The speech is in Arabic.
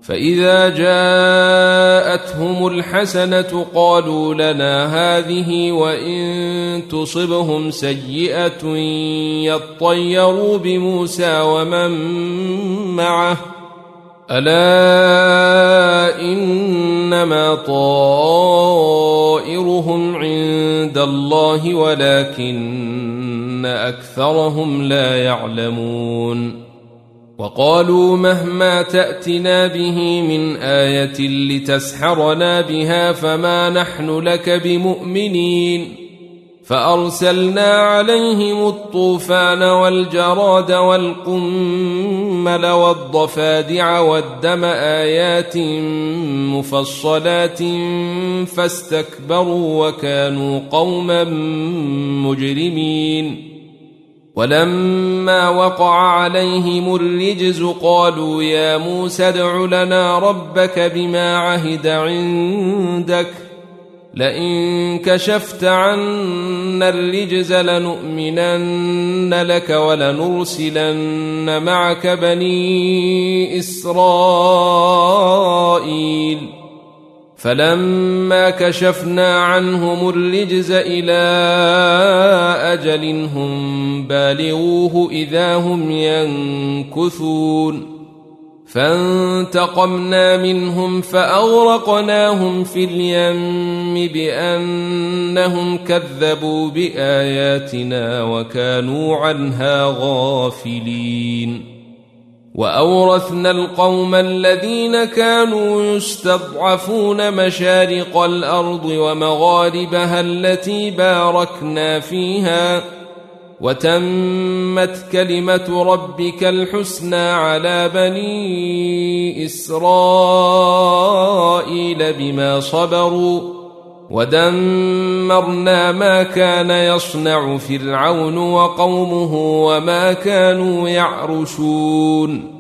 فإذا جاءتهم الحسنة قالوا لنا هذه وإن تصبهم سيئة يطيروا بموسى ومن معه ألا إنما طائرهم عند الله ولكن أكثرهم لا يعلمون وقالوا مهما تأتنا به من آية لتسحرنا بها فما نحن لك بمؤمنين فأرسلنا عليهم الطوفان والجراد والقمل والضفادع والدم آيات مفصلات فاستكبروا وكانوا قوما مجرمين ولما وقع عليهم الرجز قالوا يا موسى ادع لنا ربك بما عهد عندك لئن كشفت عنا الرجز لنؤمنن لك ولنرسلن معك بني إسرائيل فلما كشفنا عنهم الرجز إلى أجل هم بالغوه إذا هم ينكثون فانتقمنا منهم فأغرقناهم في اليم بأنهم كذبوا بآياتنا وكانوا عنها غافلين وأورثنا القوم الذين كانوا يستضعفون مشارق الأرض ومغاربها التي باركنا فيها وتمت كلمة ربك الحسنى على بني إسرائيل بما صبروا ودمرنا ما كان يصنع فرعون وقومه وما كانوا يعرشون